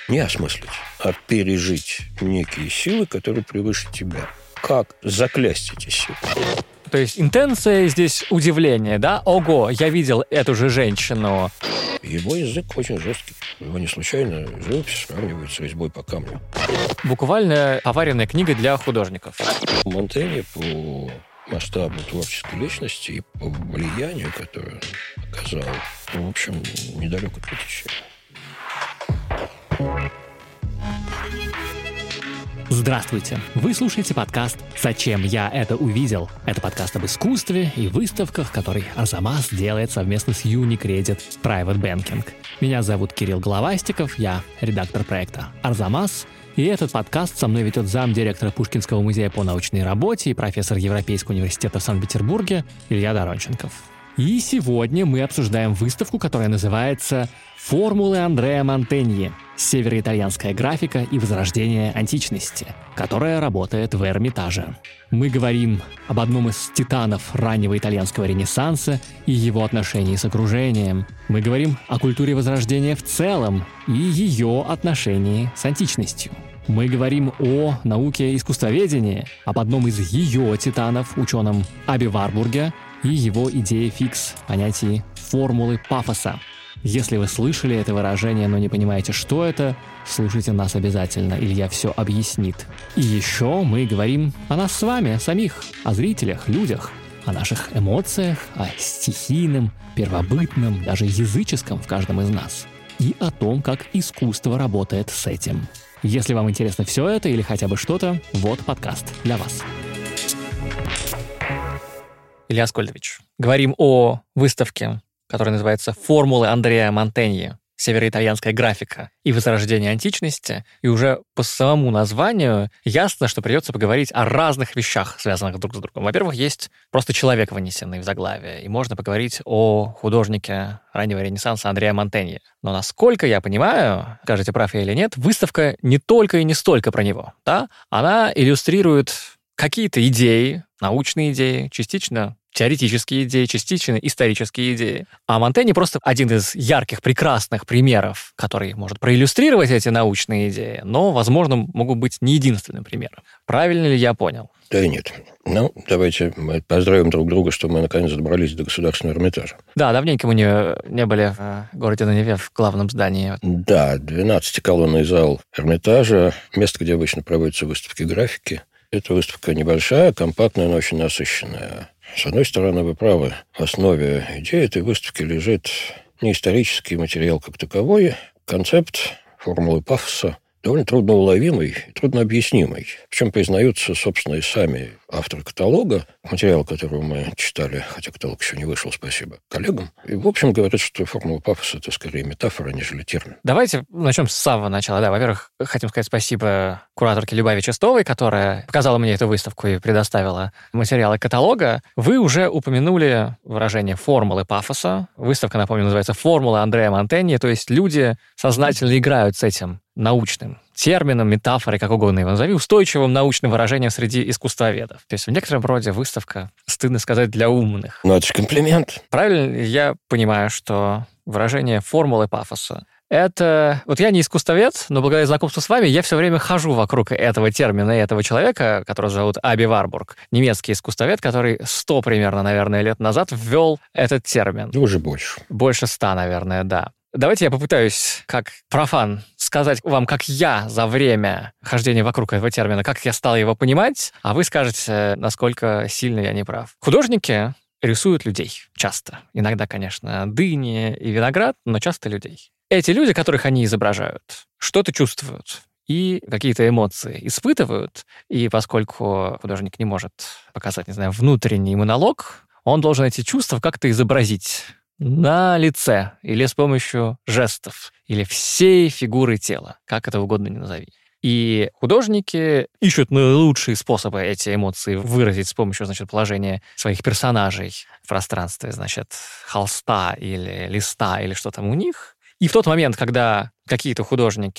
Не осмыслить, а пережить некие силы, которые превыше тебя. Как заклясть эти силы? То есть интенция здесь удивление, да? Ого, я видел эту же женщину. Его язык очень жесткий. Его не случайно живопись сравнивают с резьбой по камню. Буквально поваренная книга для художников. Монтэни по масштабу творческой личности и по влиянию, которое он оказал, в общем, недалек от Боттичелли. Здравствуйте! Вы слушаете подкаст «Зачем я это увидел?». Это подкаст об искусстве и выставках, который Арзамас делает совместно с Unicredit Private Banking. Меня зовут Кирилл Головастиков, я редактор проекта «Арзамас», и этот подкаст со мной ведет замдиректора Пушкинского музея по научной работе и профессор Европейского университета в Санкт-Петербурге Илья Доронченков. И сегодня мы обсуждаем выставку, которая называется «Формулы Андреа Монтеньи. Североитальянская графика и возрождение античности», которая работает в Эрмитаже. Мы говорим об одном из титанов раннего итальянского ренессанса и его отношении с окружением. Мы говорим о культуре Возрождения в целом и ее отношении с античностью. Мы говорим о науке искусствоведения, об одном из ее титанов, ученом Аби Варбурге, и его идее фикс, понятии формулы пафоса. Если вы слышали это выражение, но не понимаете, что это, слушайте нас обязательно, Илья все объяснит. И еще мы говорим о нас с вами, самих, о зрителях, людях, о наших эмоциях, о стихийном, первобытном, даже языческом в каждом из нас. И о том, как искусство работает с этим. Если вам интересно все это или хотя бы что-то, вот подкаст для вас. Илья Аскольдович, говорим о выставке, которая называется «Формулы Андреа Монтеньи. Североитальянская графика и возрождение античности». И уже по самому названию ясно, что придется поговорить о разных вещах, связанных друг с другом. Во-первых, есть просто человек, вынесенный в заглавие, и можно поговорить о художнике раннего Ренессанса Андреа Монтеньи. Но насколько я понимаю, скажите, прав я или нет, выставка не только и не столько про него, да? Она иллюстрирует какие-то идеи, научные идеи, частично теоретические идеи, частично исторические идеи. А Монтеньи просто один из ярких, прекрасных примеров, который может проиллюстрировать эти научные идеи, но, возможно, могут быть не единственным примером. Правильно ли я понял? Да и нет. Ну, давайте мы поздравим друг друга, что мы наконец добрались до Государственного Эрмитажа. Да, давненько мы не были в городе на Неве, в главном здании. Да, 12-колонный зал Эрмитажа, место, где обычно проводятся выставки графики. Эта выставка небольшая, компактная, но очень насыщенная. С одной стороны, вы правы, в основе идеи этой выставки лежит не исторический материал как таковой, концепт формулы пафоса, довольно трудноуловимый и труднообъяснимый. В чем признаются, собственно, и сами авторы каталога, материал, которого мы читали, хотя каталог еще не вышел, спасибо коллегам. И, в общем, говорят, что формула пафоса – это скорее метафора, нежели термин. Давайте начнем с самого начала. Да, во-первых, хотим сказать спасибо кураторке Любави Чистовой, которая показала мне эту выставку и предоставила материалы каталога. Вы уже упомянули выражение формулы пафоса. Выставка, напомню, называется «Формулы Андреа Монтеньи», то есть люди сознательно играют с этим научным термином, метафорой, как угодно его назови, устойчивым научным выражением среди искусствоведов. То есть в некотором роде выставка, стыдно сказать, для умных. Ну, это же комплимент. Правильно я понимаю, что выражение формулы пафоса — это... Вот я не искусствовед, но благодаря знакомству с вами я все время хожу вокруг этого термина и этого человека, которого зовут Аби Варбург, немецкий искусствовед, который 100 примерно, наверное, лет назад ввел этот термин. Уже больше. Больше 100, наверное, да. Давайте я попытаюсь, как профан, сказать вам, как я за время хождения вокруг этого термина, как я стал его понимать, а вы скажете, насколько сильно я не прав. Художники рисуют людей часто. Иногда, конечно, дыни и виноград, но часто людей. Эти люди, которых они изображают, что-то чувствуют и какие-то эмоции испытывают. И поскольку художник не может показать, не знаю, внутренний монолог, он должен эти чувства как-то изобразить на лице или с помощью жестов, или всей фигуры тела, как это угодно ни назови. И художники ищут наилучшие способы эти эмоции выразить с помощью, значит, положения своих персонажей в пространстве, значит, холста или листа или что там у них. И в тот момент, когда какие-то художники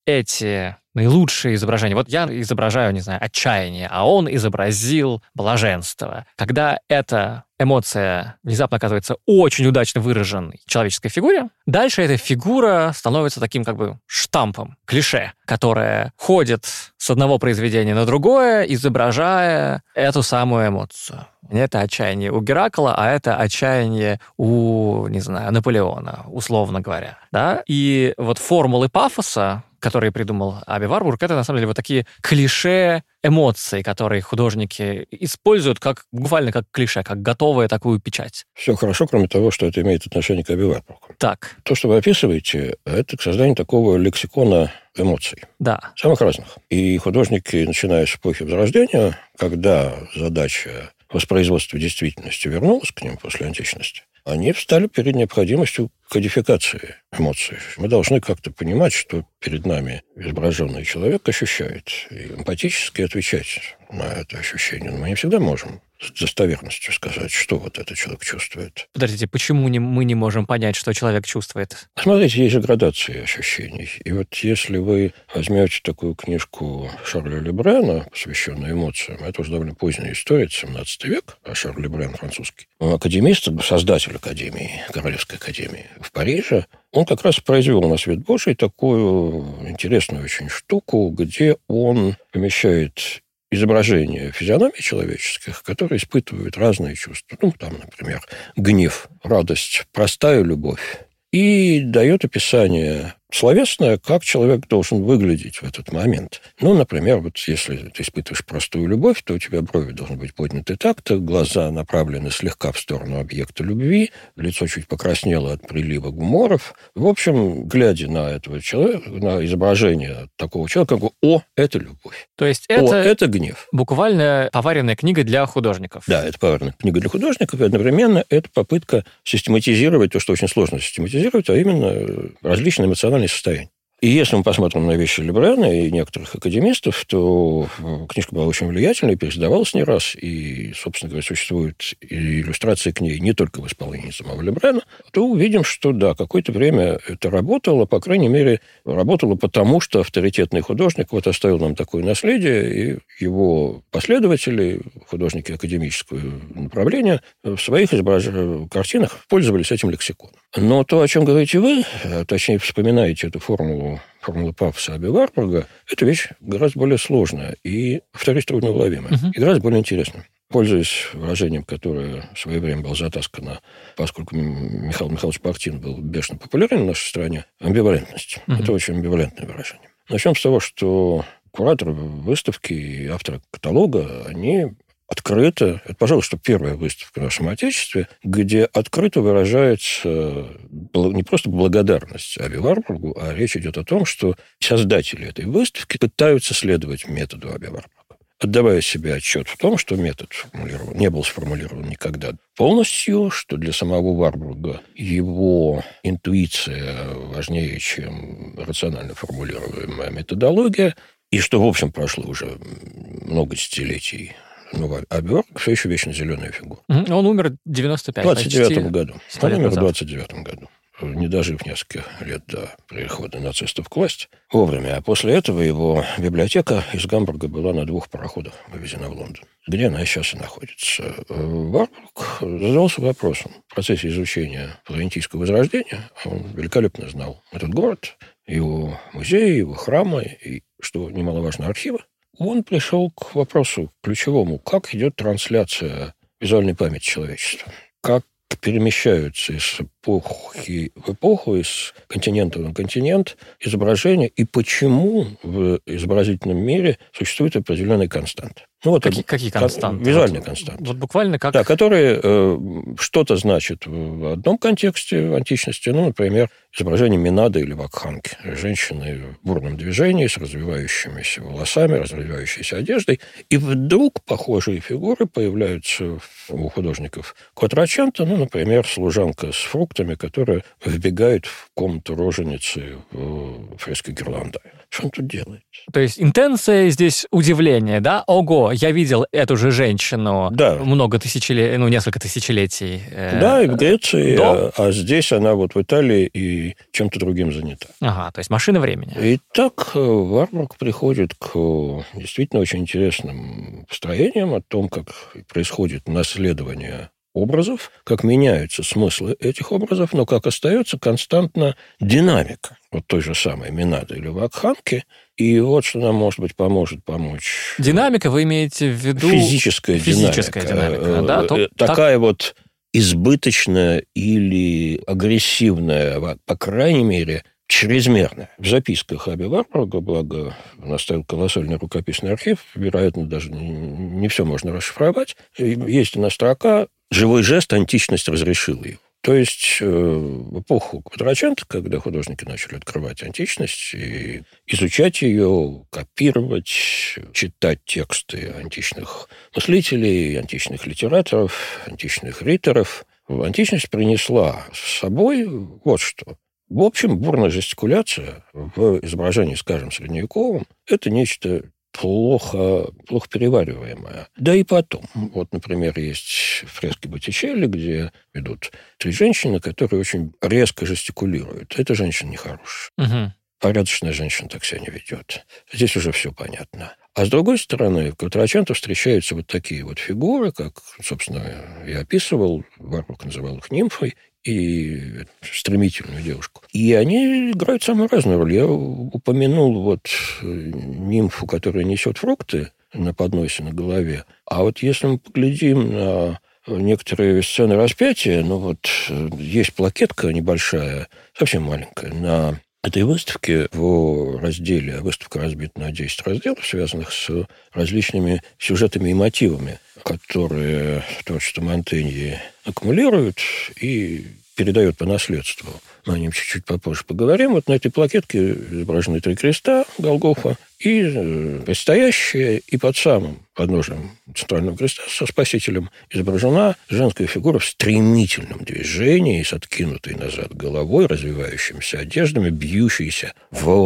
эти наилучшие изображения. Вот я изображаю, не знаю, отчаяние, а он изобразил блаженство. Когда эта эмоция внезапно оказывается очень удачно выраженной в человеческой фигуре, дальше эта фигура становится таким как бы штампом, клише, которое ходит с одного произведения на другое, изображая эту самую эмоцию. Это отчаяние у Геракла, а это отчаяние у, не знаю, Наполеона, условно говоря. Да? И вот формулы пафоса, которые придумал Аби Варбург, это на самом деле вот такие клише эмоций, которые художники используют как буквально как клише, как готовую такую печать. Все хорошо, кроме того, что это имеет отношение к Аби Варбургу. Так. То, что вы описываете, это к созданию такого лексикона эмоций. Да. Самых разных. И художники, начиная с эпохи Возрождения, когда задача воспроизводства действительности вернулась к ним после античности, они встали перед необходимостью кодификации эмоций. Мы должны как-то понимать, что перед нами изображенный человек ощущает, и эмпатически отвечать на это ощущение. Но мы не всегда можем с достоверностью сказать, что вот этот человек чувствует. Подождите, почему мы не можем понять, что человек чувствует? Смотрите, есть же градации ощущений. И вот если вы возьмете такую книжку Шарля Лебрена, посвященную эмоциям, это уже довольно поздняя история, 17 век, а Шарль Лебрен французский, академист, создатель академии, Королевской академии в Париже, он как раз произвел на свет Божий такую интересную очень штуку, где он помещает изображения физиономий человеческих, которые испытывают разные чувства. Ну, там, например, гнев, радость, простая любовь. И дает описание словесное, как человек должен выглядеть в этот момент. Ну, например, вот если ты испытываешь простую любовь, то у тебя брови должны быть подняты так-то, глаза направлены слегка в сторону объекта любви, лицо чуть покраснело от прилива гуморов. В общем, глядя на этого человека, на изображение такого человека, как «О, это любовь». То есть это гнев. Буквально поваренная книга для художников. Да, это поваренная книга для художников, и одновременно это попытка систематизировать то, что очень сложно систематизировать, а именно различные эмоциональные состояния. И если мы посмотрим на вещи Лебрена и некоторых академистов, то книжка была очень влиятельной, переиздавалась не раз, и, собственно говоря, существуют иллюстрации к ней не только в исполнении самого Лебрена, то увидим, что, да, какое-то время это работало, по крайней мере, работало потому, что авторитетный художник вот оставил нам такое наследие, и его последователи, художники академического направления, в своих картинах пользовались этим лексиконом. Но то, о чем говорите вы, точнее, вспоминаете эту формулу пафоса Аби Варбурга, это вещь гораздо более сложная и, повторюсь, трудноуловимая, и гораздо более интересная. Пользуясь выражением, которое в свое время было затаскано, поскольку Михаил Михайлович Бахтин был бешено популярен в нашей стране, амбивалентность. Это очень амбивалентное выражение. Начнем с того, что кураторы выставки и авторы каталога, они открыто, это, пожалуй, что первая выставка в нашем Отечестве, где открыто выражается не просто благодарность Аби Варбургу, а речь идет о том, что создатели этой выставки пытаются следовать методу Аби Варбурга, отдавая себе отчет в том, что метод не был сформулирован никогда полностью, что для самого Варбурга его интуиция важнее, чем рационально формулируемая методология, и что, в общем, прошло уже много десятилетий. Аби Варбург все еще вечно зеленая фигура. Он умер в 95. В 29 году. Он умер в 29 году. Не дожив несколько лет до прихода нацистов к власти. Вовремя. А после этого его библиотека из Гамбурга была на 2 пароходах вывезена в Лондон, где она сейчас и находится. Варбург задался вопросом в процессе изучения флорентийского возрождения. Он великолепно знал этот город, его музеи, его храмы и, что немаловажно, архивы. Он пришел к вопросу ключевому, как идет трансляция визуальной памяти человечества, как перемещаются из эпохи в эпоху, из континента на континент изображения, и почему в изобразительном мире существует определенные константы. Ну, вот какие константы? Визуальные константы. Вот буквально как... Да, которые что-то значат в одном контексте в античности, ну, например, изображение Минады или Вакханки, женщины в бурном движении с развивающимися волосами, развивающейся одеждой, и вдруг похожие фигуры появляются у художников Кватраченто, ну, например, служанка с фруктами, которая вбегает в комнату роженицы в фреске Гирландая. Что он тут делает? То есть интенция здесь удивление, да? Ого, я видел эту же женщину много тысячелетий, несколько тысячелетий. Да, и в Греции, а здесь она вот в Италии и чем-то другим занята. Ага, то есть машина времени. И так Варбург приходит к действительно очень интересным построениям о том, как происходит наследование образов, как меняются смыслы этих образов, но как остается константна динамика вот той же самой Минады или Вакханки. И вот что нам, может быть, поможет помочь. Динамика, вы имеете в виду... Физическая динамика. Да? Такая вот избыточная или агрессивная, по крайней мере, чрезмерная. В записках Аби Варбурга, благо он оставил колоссальный рукописный архив, вероятно, даже не все можно расшифровать, есть одна строка: «Живой жест античность разрешила его». То есть в эпоху Квадрачента, когда художники начали открывать античность и изучать ее, копировать, читать тексты античных мыслителей, античных литераторов, античных риторов, античность принесла с собой вот что. В общем, бурная жестикуляция в изображении, скажем, средневековом – это нечто плохо перевариваемое. Да и потом. Вот, например, есть фрески Боттичелли, где ведут 3 женщины, которые очень резко жестикулируют. Эта женщина нехорошая. Угу. Порядочная женщина так себя не ведет. Здесь уже все понятно. А с другой стороны, в Квадраченто встречаются вот такие вот фигуры, как, собственно, я описывал, Варбург называл их нимфой, и стремительную девушку. И они играют самую разную роль. Я упомянул вот нимфу, которая несет фрукты на подносе на голове. А вот если мы поглядим на некоторые сцены распятия, есть плакетка небольшая, совсем маленькая, на этой выставке в разделе, выставка разбита на 10 разделов, связанных с различными сюжетами и мотивами, которые творчество Монтеньи аккумулируют и передает по наследству. Мы о нем чуть-чуть попозже поговорим. Вот на этой плакетке изображены 3 креста Голгофа, и предстоящая, и под самым подножием центрального креста со Спасителем изображена женская фигура в стремительном движении, с откинутой назад головой, развивающимися одеждами, бьющейся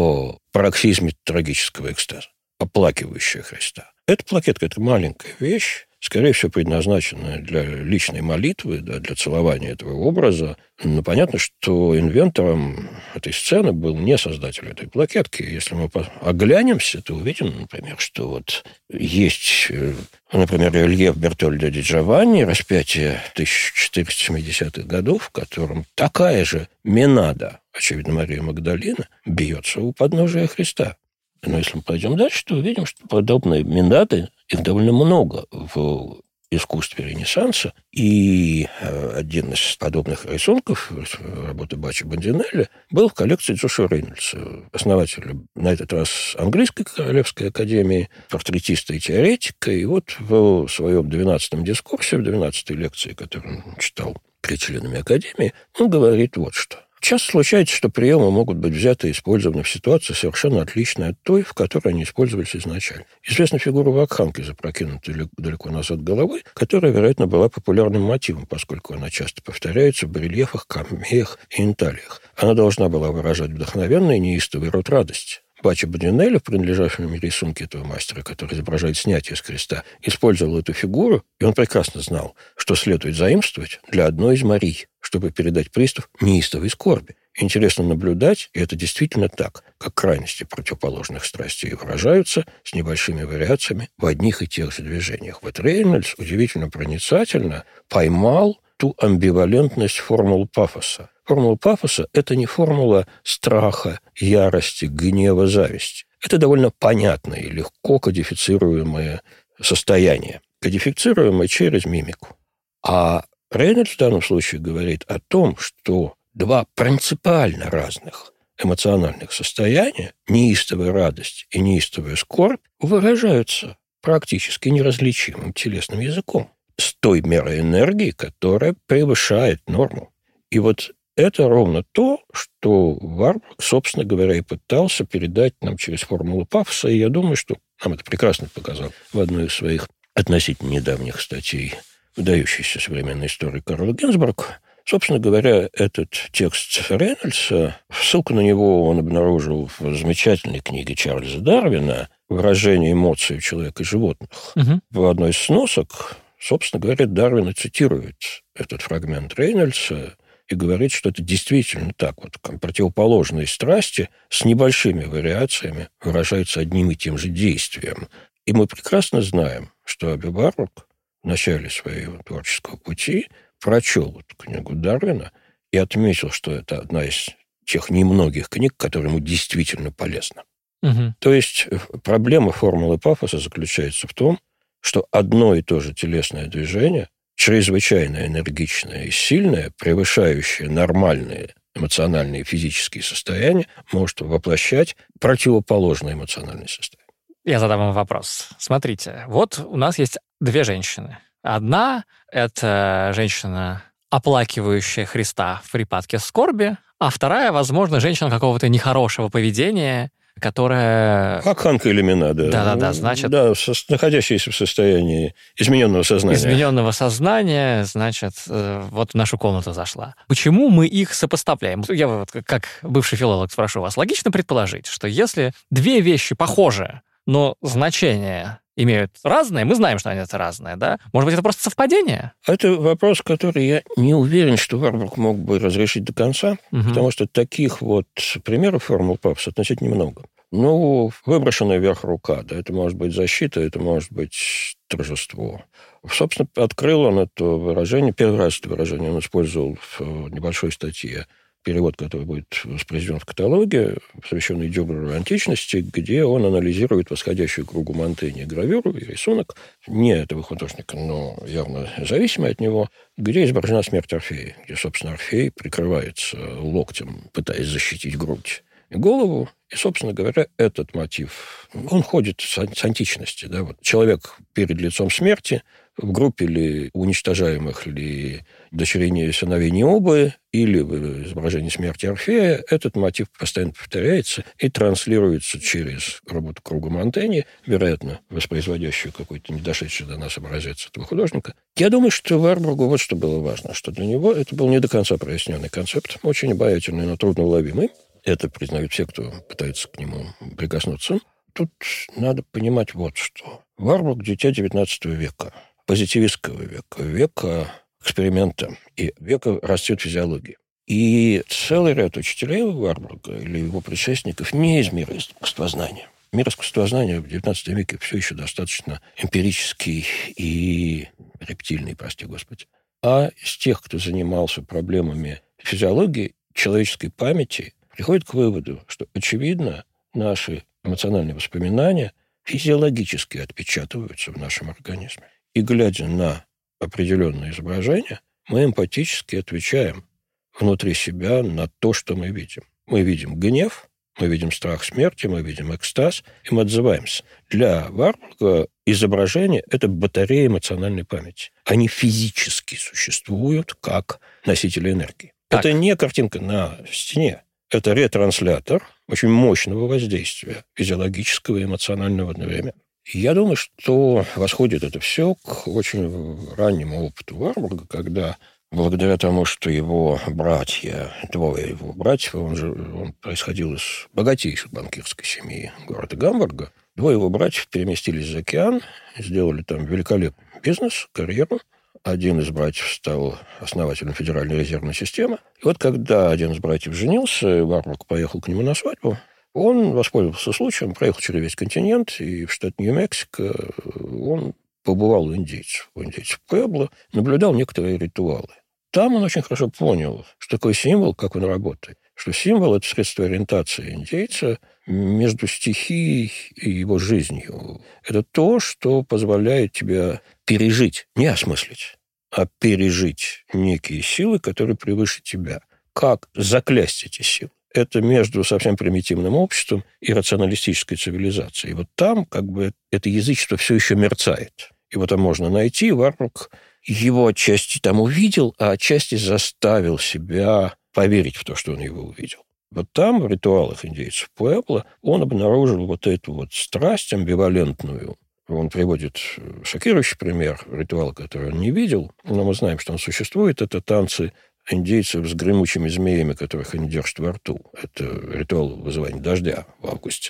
в пароксизме трагического экстаза, оплакивающая Христа. Эта плакетка – это маленькая вещь, скорее всего, предназначенная для личной молитвы, для целования этого образа. Но понятно, что инвентором этой сцены был не создатель этой плакетки. Если мы оглянемся, то увидим, например, что вот есть, например, рельеф Бертольдо ди Джованни, распятие 1470-х годов, в котором такая же Минада, очевидно, Мария Магдалина, бьется у подножия Христа. Но если мы пойдем дальше, то увидим, что подобные Минады, их довольно много в искусстве Ренессанса. И один из подобных рисунков, работы Баччо Бондинелли, был в коллекции Джошуа Рейнольдса, основателя, на этот раз, английской Королевской академии, портретиста и теоретика. И вот в своем 12-м дискурсе, в 12-й лекции, которую он читал перед членами академии, он говорит вот что. Часто случается, что приемы могут быть взяты и использованы в ситуации совершенно отличной от той, в которой они использовались изначально. Известна фигура Вакханки, запрокинутой далеко назад головой, которая, вероятно, была популярным мотивом, поскольку она часто повторяется в барельефах, камеях и инталиях. Она должна была выражать вдохновенный и неистовый род радости. Баччо Бондинелли, в принадлежащем рисунке этого мастера, который изображает снятие с креста, использовал эту фигуру, и он прекрасно знал, что следует заимствовать для одной из Марий, чтобы передать приступ неистовой скорби. Интересно наблюдать, и это действительно так, как крайности противоположных страстей выражаются с небольшими вариациями в одних и тех же движениях. Вот Рейнольдс удивительно проницательно поймал ту амбивалентность формул пафоса. Формула пафоса – это не формула страха, ярости, гнева, зависти. Это довольно понятное и легко кодифицируемое состояние, кодифицируемое через мимику. А Рейнольдс в данном случае говорит о том, что 2 принципиально разных эмоциональных состояния, неистовая радость и неистовая скорбь, выражаются практически неразличимым телесным языком с той мерой энергии, которая превышает норму. И вот это ровно то, что Варбург, собственно говоря, и пытался передать нам через формулу пафоса, и я думаю, что нам это прекрасно показал в одной из своих относительно недавних статей выдающийся современный историк Карл Гинзбург. Собственно говоря, этот текст Рейнольдса, ссылку на него он обнаружил в замечательной книге Чарльза Дарвина выражение эмоций у человека и животных. В одной из сносок, собственно говоря, Дарвин цитирует этот фрагмент Рейнольдса и говорит, что это действительно так. Вот противоположные страсти с небольшими вариациями выражаются одним и тем же действием. И мы прекрасно знаем, что Аби Варбург в начале своего творческого пути прочел эту книгу Дарвина и отметил, что это одна из тех немногих книг, которая ему действительно полезна. То есть проблема формулы пафоса заключается в том, что одно и то же телесное движение, чрезвычайно энергичное и сильное, превышающее нормальные эмоциональные и физические состояния, может воплощать противоположное эмоциональное состояние. Я задам вам вопрос. Смотрите, вот у нас есть две женщины. Одна — это женщина, оплакивающая Христа в припадке скорби, а вторая, возможно, женщина какого-то нехорошего поведения, которая... Как Ханка или Мина, да. Да-да-да, значит... Да, находящаяся в состоянии измененного сознания. Измененного сознания, значит, вот в нашу комнату зашла. Почему мы их сопоставляем? Я вот как бывший филолог спрошу вас. Логично предположить, что если две вещи похожи, но значения имеют разные, мы знаем, что они это разные, да? Может быть, это просто совпадение? Это вопрос, который я не уверен, что Варбург мог бы разрешить до конца, потому что таких вот примеров формул пафоса относительно немного. Ну, выброшенная вверх рука, да, это может быть защита, это может быть торжество. Собственно, открыл он это выражение, первый раз это выражение он использовал в небольшой статье, перевод, который будет воспроизведен в каталоге, посвященный Дюберу античности, где он анализирует восходящую к кругу Монтэня гравюру и рисунок, не этого художника, но явно зависимый от него, где изображена смерть Орфея, где, собственно, Орфей прикрывается локтем, пытаясь защитить грудь и голову. И, собственно говоря, этот мотив, он ходит с античности. Да? Вот человек перед лицом смерти, в группе ли уничтожаемых ли дочерей и сыновей Необы, или в изображении смерти Орфея, этот мотив постоянно повторяется и транслируется через работу круга Монтэня, вероятно, воспроизводящую какой-то недошедший до нас образец этого художника. Я думаю, что Варбургу вот что было важно, что для него это был не до конца проясненный концепт, очень обаятельный, но трудноуловимый. Это признают все, кто пытается к нему прикоснуться. Тут надо понимать вот что. Варбург – дитя XIX века, позитивистского века, века эксперимента и века расцвет физиологии. И целый ряд учителей Варбурга или его предшественников не из мира искусствознания. Мир искусствознания в XIX веке все еще достаточно эмпирический и рептильный, прости господи. А из тех, кто занимался проблемами физиологии, человеческой памяти, приходит к выводу, что, очевидно, наши эмоциональные воспоминания физиологически отпечатываются в нашем организме. И, глядя на определенные изображения, мы эмпатически отвечаем внутри себя на то, что мы видим. Мы видим гнев, мы видим страх смерти, мы видим экстаз, и мы отзываемся. Для Варбурга изображение – это батарея эмоциональной памяти. Они физически существуют как носители энергии. Так. Это не картинка на стене. Это ретранслятор очень мощного воздействия, физиологического и эмоционального одновременно. И я думаю, что восходит это все к очень раннему опыту Варбурга, когда благодаря тому, что его братья, двое его братьев, он происходил из богатейшей банкирской семьи города Гамбурга, двое его братьев переместились за океан, сделали там великолепный бизнес, карьеру. Один из братьев стал основателем Федеральной резервной системы. И вот когда один из братьев женился, Варбург поехал к нему на свадьбу, он воспользовался случаем, проехал через весь континент, и в штат Нью-Мексико он побывал у индейцев Пуэбло, наблюдал некоторые ритуалы. Там он очень хорошо понял, что такое символ, как он работает. Что символ – это средство ориентации индейца между стихией и его жизнью. Это то, что позволяет тебе пережить, не осмыслить, а пережить некие силы, которые превыше тебя. Как заклясть эти силы? Это между совсем примитивным обществом и рационалистической цивилизацией. И вот там как бы это язычество все еще мерцает. Его там можно найти. Варбург его отчасти там увидел, а отчасти заставил себя поверить в то, что он его увидел. Вот там, в ритуалах индейцев Пуэбло, он обнаружил вот эту вот страсть амбивалентную. Он приводит шокирующий пример ритуала, который он не видел, но мы знаем, что он существует. Это танцы индейцев с гремучими змеями, которых они держат во рту. Это ритуал вызывания дождя в августе.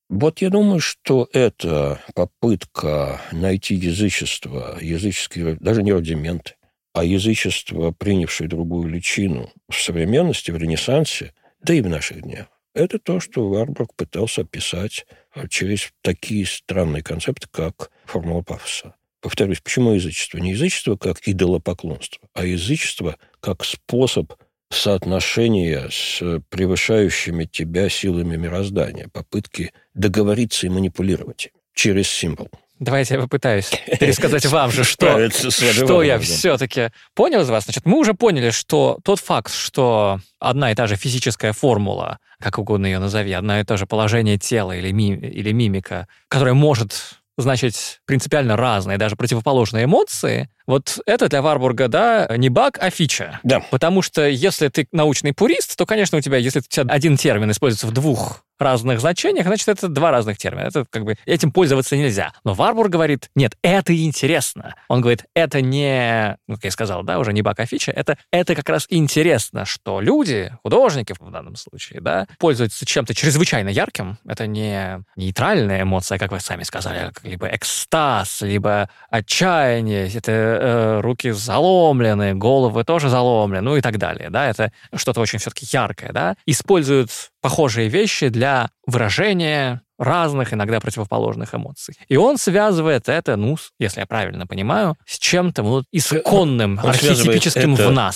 Вот я думаю, что это попытка найти язычество, языческие, даже не рудименты, а язычество, принявшее другую личину в современности, в Ренессансе, да и в наших днях. Это то, что Варбург пытался описать через такие странные концепты, как формула пафоса. Повторюсь, почему язычество? Не язычество как идолопоклонство, а язычество как способ соотношения с превышающими тебя силами мироздания, попытки договориться и манипулировать через символ. Давайте я попытаюсь пересказать вам же, что я все-таки понял из вас. Значит, мы уже поняли, что тот факт, что одна и та же физическая формула, как угодно ее назови, одно и то же положение тела или мимика, которая может значить принципиально разные, даже противоположные эмоции, вот это для Варбурга, да, не баг, а фича. Да. Потому что если ты научный пурист, то, конечно, если у тебя один термин используется в двух разных значениях, значит, это два разных термина. Это как бы этим пользоваться нельзя. Но Варбург говорит, нет, это интересно. Он говорит, это не, как я сказал, да, уже не баг, а фича, это как раз интересно, что люди, художники в данном случае, да, пользуются чем-то чрезвычайно ярким. Это не нейтральная эмоция, как вы сами сказали, либо экстаз, либо отчаяние, это руки заломлены, головы тоже заломлены, ну и так далее, да, это что-то очень все-таки яркое, да, используют похожие вещи для выражения разных, иногда противоположных эмоций. И он связывает это, если я правильно понимаю, с чем-то исконным, архетипическим в нас.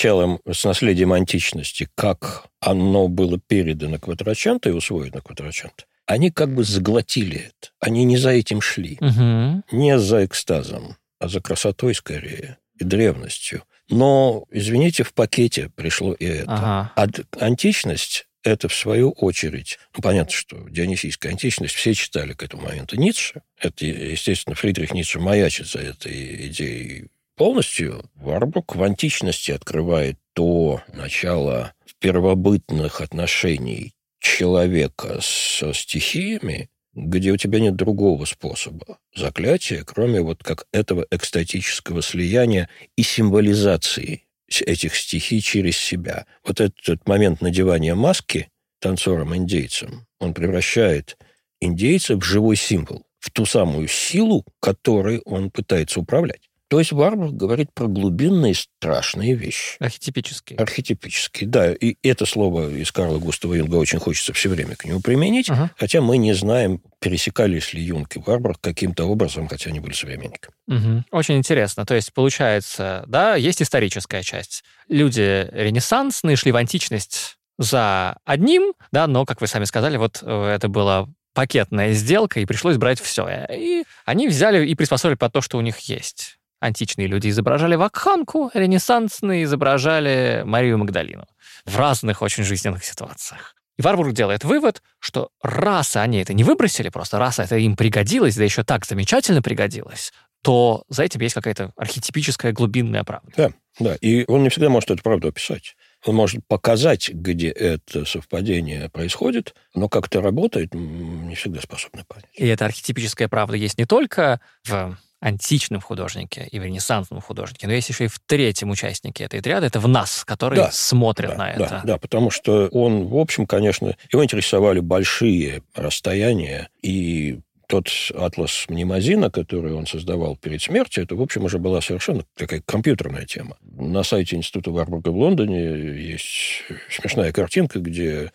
С наследием античности, как оно было передано Кватраченто и усвоено Кватраченто. Они как бы заглотили это. Они не за этим шли. Угу. Не за экстазом, а за красотой скорее и древностью. Но, извините, в пакете пришло и это. Ага. А античность – это, в свою очередь, понятно, что дионисийская античность все читали к этому моменту Ницше. Это, естественно, Фридрих Ницше маячит за этой идеей полностью. Варбург в античности открывает то начало первобытных отношений человека со стихиями, где у тебя нет другого способа заклятия, кроме вот как этого экстатического слияния и символизации этих стихий через себя. Вот этот момент надевания маски танцором-индейцем, он превращает индейца в живой символ, в ту самую силу, которой он пытается управлять. То есть Варбург говорит про глубинные страшные вещи. Архетипические. Архетипические, да. И это слово из Карла Густава Юнга очень хочется все время к нему применить, хотя мы не знаем, пересекались ли Юнг и Варбург каким-то образом, хотя они были современниками. Очень интересно. То есть, получается, да, есть историческая часть. Люди ренессансные шли в античность за одним, да, но, как вы сами сказали, вот это была пакетная сделка, и пришлось брать все. И они взяли и приспособили под то, что у них есть. Античные люди изображали вакханку, ренессансные изображали Марию Магдалину в разных очень жизненных ситуациях. И Варбург делает вывод, что раз они это не выбросили, просто раз это им пригодилось, да еще так замечательно пригодилось, то за этим есть какая-то архетипическая глубинная правда. Да. И он не всегда может эту правду описать. Он может показать, где это совпадение происходит, но как это работает, не всегда способны понять. И эта архетипическая правда есть не только в античном художнике и в ренессансном художнике, но есть еще и в третьем участнике этой триады, это в нас, который смотрит на это. Да, потому что он, в общем, конечно, его интересовали большие расстояния, и тот атлас Мнемозина, который он создавал перед смертью, это, в общем, уже была совершенно такая компьютерная тема. На сайте Института Варбурга в Лондоне есть смешная картинка, где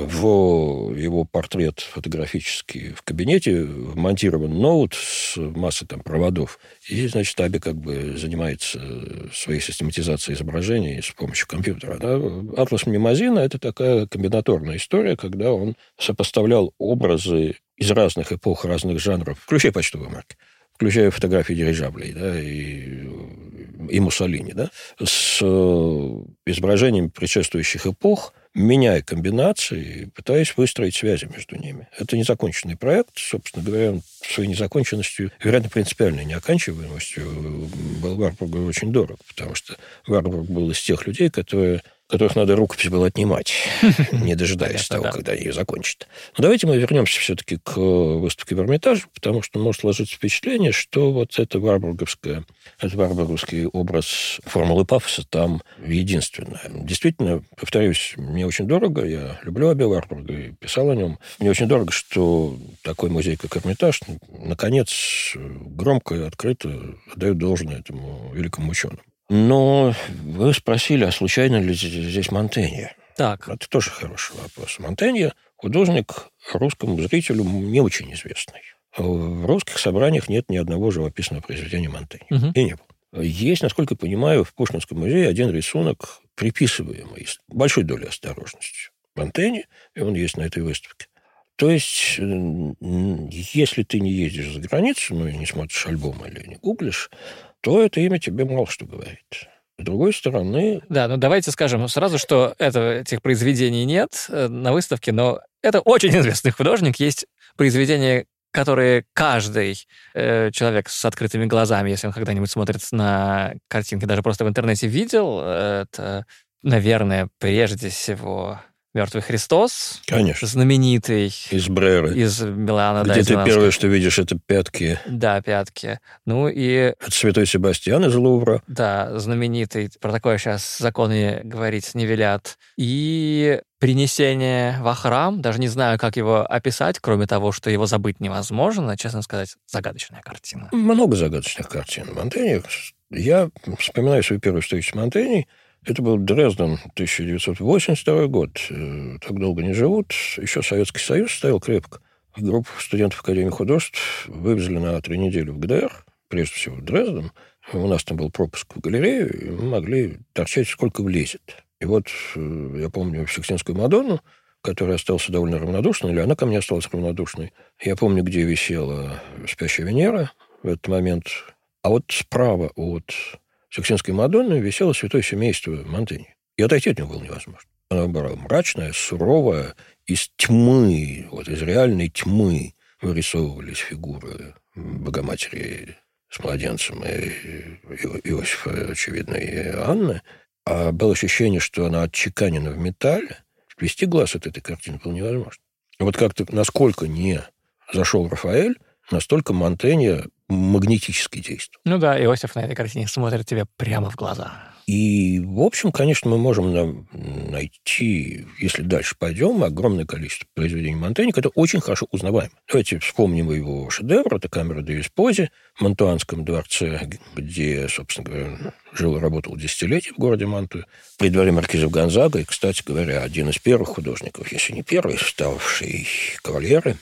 в его портрет фотографический в кабинете вмонтирован ноут с массой там проводов. И, значит, Аби как бы занимается своей систематизацией изображений с помощью компьютера. Да? Атлас Мнемозина – это такая комбинаторная история, когда он сопоставлял образы из разных эпох, разных жанров, включая почтовые марки, включая фотографии дирижаблей, да, и Муссолини, да, с изображением предшествующих эпох, меняя комбинации, пытаясь выстроить связи между ними. Это незаконченный проект, собственно говоря, он своей незаконченностью, вероятно, принципиальной неоканчиваемостью был Варбургу очень дорог, потому что Варбург был из тех людей, которые которых надо рукопись было отнимать, не дожидаясь того, когда они ее закончат. Но давайте мы вернемся все-таки к выставке в Эрмитаже, потому что может сложиться впечатление, что вот это варварский образ формулы пафоса там единственное. Действительно, повторюсь, мне очень дорого, я люблю Абе Варбурга и писал о нем. Мне очень дорого, что такой музей, как Эрмитаж, наконец, громко и открыто отдает должное этому великому ученому. Но вы спросили, а случайно ли здесь Монтенье? Так. Это тоже хороший вопрос. Монтенье – художник русскому зрителю не очень известный. В русских собраниях нет ни одного живописного произведения Монтенье. И не было. Есть, насколько я понимаю, в Пушкинском музее один рисунок, приписываемый с большой долей осторожности Монтенье, и он есть на этой выставке. То есть, если ты не ездишь за границу, ну и не смотришь альбом или не гуглишь, то это имя тебе мало что говорит. С другой стороны... Да, ну давайте скажем сразу, что этих произведений нет на выставке, но это очень известный художник. Есть произведения, которые каждый человек с открытыми глазами, если он когда-нибудь смотрит на картинки, даже просто в интернете видел, это, наверное, прежде всего... «Мертвый Христос». Конечно. Знаменитый. Из Бреры. Из Милана. Где ты первое, что видишь, это пятки. Да, пятки. Ну и... Это Святой Себастьян из Лувра. Да, знаменитый. Про такое сейчас законы говорить не велят. И принесение во храм. Даже не знаю, как его описать, кроме того, что его забыть невозможно. Честно сказать, загадочная картина. Много загадочных картин. Монтенье. Я вспоминаю свою первую встречу с Монтеньей. Это был Дрезден, 1982 год. Так долго не живут. Еще Советский Союз стоял крепко. Группу студентов Академии художеств вывезли на 3 недели в ГДР, прежде всего в Дрезден. У нас там был пропуск в галерею, и мы могли торчать сколько влезет. И вот я помню Сикстинскую Мадонну, которая осталась довольно равнодушной, или она ко мне осталась равнодушной. Я помню, где висела «Спящая Венера» в этот момент. А вот справа от Сикстинской Мадонны висело святое семейство Монтенье. И отойти от него было невозможно. Она была мрачная, суровая, из тьмы, вот из реальной тьмы вырисовывались фигуры Богоматери с младенцем и Иосифа, очевидно, и Анны. А было ощущение, что она отчеканена в металле. Отвести глаз от этой картины было невозможно. И вот как-то, насколько не зашел Рафаэль, настолько Монтенье магнетически действует. Ну да, Иосиф на этой картине смотрит тебе прямо в глаза. И, в общем, конечно, мы можем найти, если дальше пойдем, огромное количество произведений Монтенье, которые очень хорошо узнаваемы. Давайте вспомним его шедевр. Это камера де Веспози в Мантуанском дворце, где, собственно говоря, жил и работал десятилетия в городе Мантуа, при дворе маркизов Гонзага. И, кстати говоря, один из первых художников, если не первый, ставший кавальеры.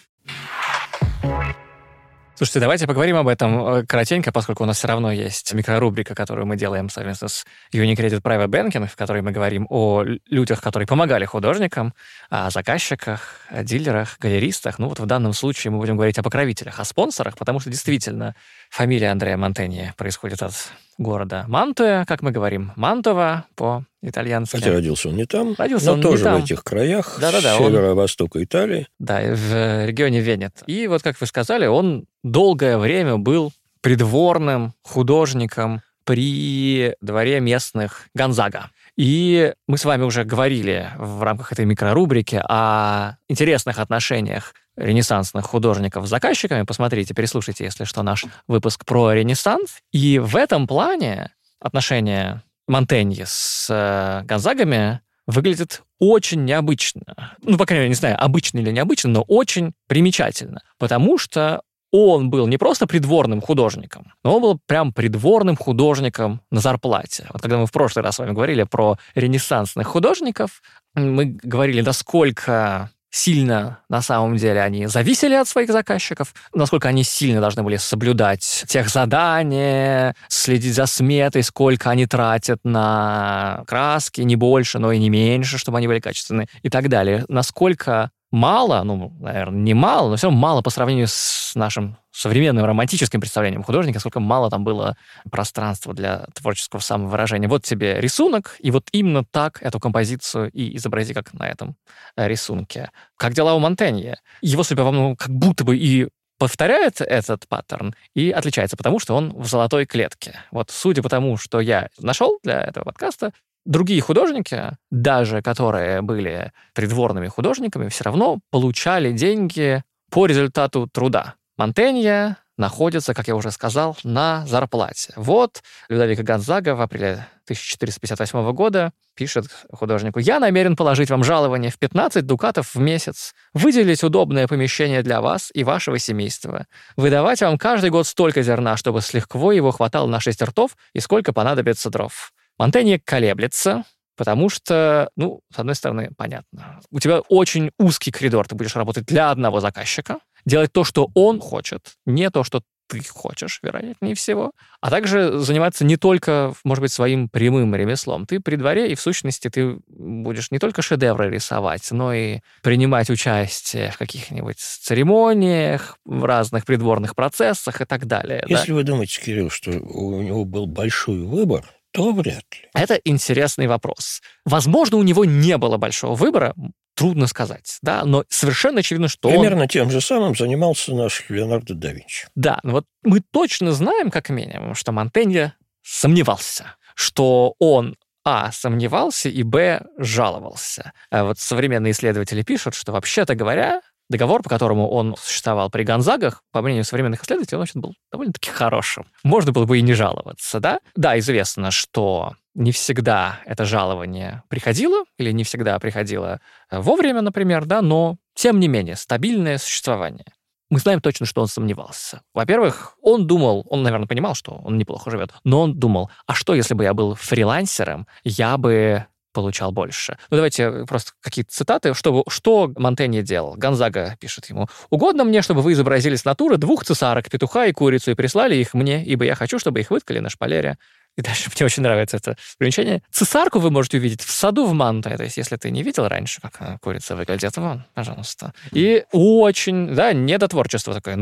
Слушайте, давайте поговорим об этом коротенько, поскольку у нас все равно есть микрорубрика, которую мы делаем совместно с Unicredit Private Banking, в которой мы говорим о людях, которые помогали художникам, о заказчиках, о дилерах, галеристах. Ну вот в данном случае мы будем говорить о покровителях, о спонсорах, потому что действительно фамилия Андреа Монтенье происходит от города Мантуа, как мы говорим, Мантова по-итальянски. Хотя родился он не там, но тоже там. В этих краях, Да-да-да, северо-востока Италии. Да, в регионе Венет. И вот, как вы сказали, он долгое время был придворным художником при дворе местных Гонзага. И мы с вами уже говорили в рамках этой микрорубрики о интересных отношениях ренессансных художников с заказчиками. Посмотрите, переслушайте, если что, наш выпуск про Ренессанс. И в этом плане отношения Монтенье с Гонзагами выглядит очень необычно. Ну, по крайней мере, не знаю, обычно или необычно, но очень примечательно. Потому что он был не просто придворным художником, но он был прям придворным художником на зарплате. Вот когда мы в прошлый раз с вами говорили про ренессансных художников, мы говорили, насколько сильно на самом деле они зависели от своих заказчиков, насколько они сильно должны были соблюдать техзадания, следить за сметой, сколько они тратят на краски, не больше, но и не меньше, чтобы они были качественные и так далее. Насколько мало, ну, наверное, не мало, но все равно мало по сравнению с нашим современным романтическим представлением художника, сколько мало там было пространства для творческого самовыражения. Вот тебе рисунок, и вот именно так эту композицию и изобрази, как на этом рисунке. Как дела у Монтенье? Его судьба во многом как будто бы и повторяет этот паттерн и отличается, потому что он в золотой клетке. Вот судя по тому, что я нашел для этого подкаста, другие художники, даже которые были придворными художниками, все равно получали деньги по результату труда. Монтенье находится, как я уже сказал, на зарплате. Вот Людовико Гонзага в апреле 1458 года пишет художнику: «Я намерен положить вам жалование в 15 дукатов в месяц, выделить удобное помещение для вас и вашего семейства, выдавать вам каждый год столько зерна, чтобы с лихвой его хватало на 6 ртов и сколько понадобится дров». Монтенье колеблется, потому что, с одной стороны, понятно. У тебя очень узкий коридор, ты будешь работать для одного заказчика, делать то, что он хочет, не то, что ты хочешь, вероятнее всего, а также заниматься не только, может быть, своим прямым ремеслом. Ты при дворе, и в сущности ты будешь не только шедевры рисовать, но и принимать участие в каких-нибудь церемониях, в разных придворных процессах и так далее. Если вы думаете, Кирилл, что у него был большой выбор, то вряд ли. Это интересный вопрос. Возможно, у него не было большого выбора, трудно сказать, да, но совершенно очевидно, что примерно тем же самым занимался наш Леонардо да Винчи. Да, но вот мы точно знаем, как минимум, что Монтенье сомневался, что он, сомневался, и, жаловался. А вот современные исследователи пишут, что, вообще-то говоря, договор, по которому он существовал при Гонзагах, по мнению современных исследователей, он был довольно-таки хорошим. Можно было бы и не жаловаться, да? Да, известно, что не всегда это жалование приходило, или не всегда приходило вовремя, например, да, но, тем не менее, стабильное существование. Мы знаем точно, что он сомневался. Во-первых, он думал, он, наверное, понимал, что он неплохо живет, но он думал, а что, если бы я был фрилансером, я бы получал больше. Давайте просто какие-то цитаты. Что Монтенье делал? Гонзага пишет ему: «Угодно мне, чтобы вы изобразили с натуры 2 цесарок, петуха и курицу, и прислали их мне, ибо я хочу, чтобы их выткали на шпалере». И дальше мне очень нравится это примечание. Цесарку вы можете увидеть в саду в Манто. То есть, если ты не видел раньше, как курица выглядит, вон, пожалуйста. И очень, недотворчество такое.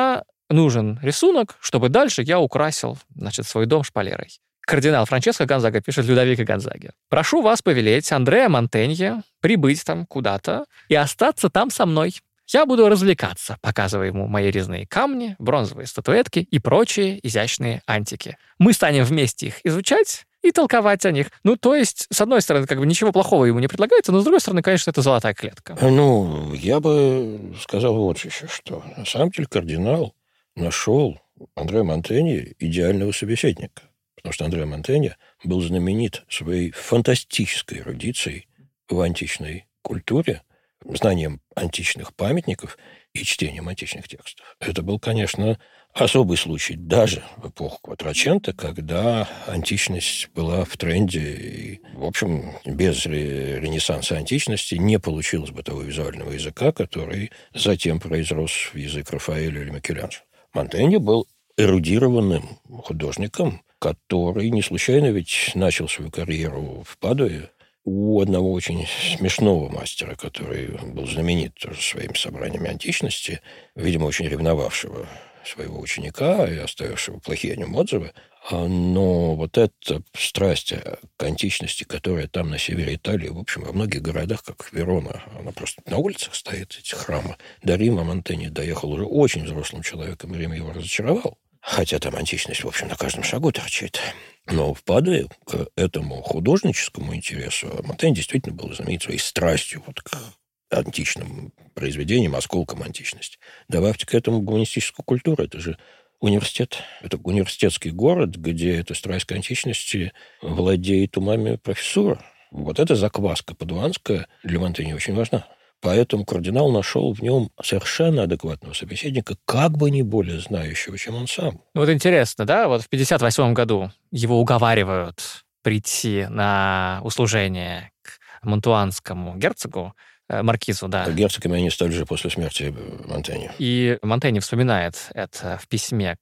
Нужен рисунок, чтобы дальше я украсил, свой дом шпалерой. Кардинал Франческо Гонзага пишет Людовико Гонзаге: «Прошу вас повелеть Андреа Монтенье прибыть там куда-то и остаться там со мной. Я буду развлекаться, показывая ему мои резные камни, бронзовые статуэтки и прочие изящные антики. Мы станем вместе их изучать и толковать о них». То есть, с одной стороны, ничего плохого ему не предлагается, но с другой стороны, конечно, это золотая клетка. Я бы сказал вот еще что. На самом деле кардинал нашел Андреа Монтенье идеального собеседника. Потому что Андреа Монтенье был знаменит своей фантастической эрудицией в античной культуре, знанием античных памятников и чтением античных текстов. Это был, конечно, особый случай даже в эпоху Кватраченто, когда античность была в тренде. И, в общем, без ренессанса античности не получилось бы того визуального языка, который затем произрос в язык Рафаэля или Микеланджело. Монтенье был эрудированным художником, который не случайно ведь начал свою карьеру в Падуе у одного очень смешного мастера, который был знаменит тоже своими собраниями античности, видимо, очень ревновавшего своего ученика и оставившего плохие о нем отзывы. Но вот эта страсть к античности, которая там на севере Италии, в общем, во многих городах, как Верона, она просто на улицах стоит, эти храмы. До Рима Монтенье доехал уже очень взрослым человеком, и Рим его разочаровал. Хотя там античность, в общем, на каждом шагу торчит. Но в Падуе к этому художническому интересу Монтенье действительно был знаменит своей страстью к античным произведениям, осколкам античности. Добавьте к этому гуманистическую культуру. Это же университет. Это университетский город, где эта страсть к античности владеет умами профессора. Вот эта закваска падуанская для Монтенье очень важна. Поэтому кардинал нашел в нем совершенно адекватного собеседника, как бы не более знающего, чем он сам. Вот интересно, да? Вот в 1958 году его уговаривают прийти на услужение к монтуанскому герцогу, маркизу, да. Герцогами они стали же после смерти Монтенье. И Монтенье вспоминает это в письме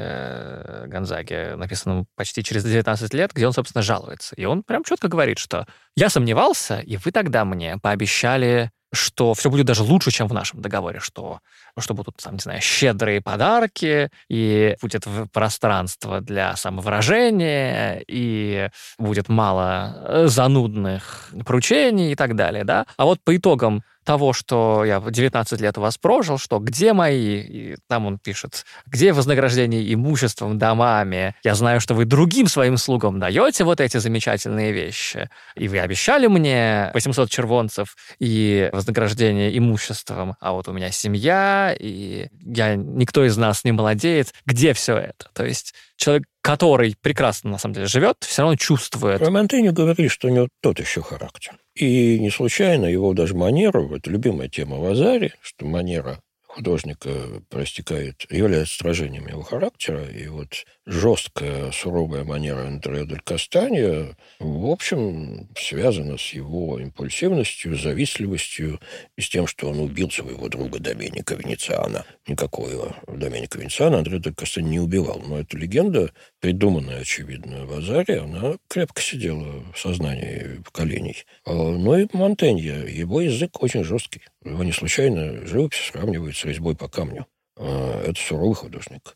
к Гонзаге, написанном почти через 19 лет, где он, собственно, жалуется. И он прям четко говорит, что «я сомневался, и вы тогда мне пообещали, что все будет даже лучше, чем в нашем договоре, что будут, щедрые подарки, и будет пространство для самовыражения, и будет мало занудных поручений и так далее, да. А вот по итогам того, что я 19 лет у вас прожил, что где мои, и там он пишет, где вознаграждение имуществом, домами, я знаю, что вы другим своим слугам даете вот эти замечательные вещи, и вы обещали мне 800 червонцев и вознаграждение имуществом, а вот у меня семья, и никто из нас не молодеет. Где все это? То есть человек, который прекрасно, на самом деле, живет, все равно чувствует. Про Монтэня говорили, что у него тот еще характер. И не случайно его даже манеру, это любимая тема Вазари, что манера художника проистекает, является отражением его характера, и вот жесткая, суровая манера Андреа дель Кастаньо, в общем, связана с его импульсивностью, завистливостью и с тем, что он убил своего друга Доменика Венециана. Никакого Доменика Венециана Андреа дель Кастаньо не убивал, но эта легенда, придуманная, очевидно, Вазари, она крепко сидела в сознании поколений. Но и Монтенья, его язык очень жесткий. Его не случайно живопись сравнивают с резьбой по камню. Это суровый художник.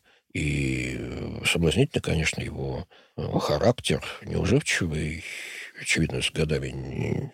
И соблазнительно, конечно, его характер неуживчивый, очевидно, с годами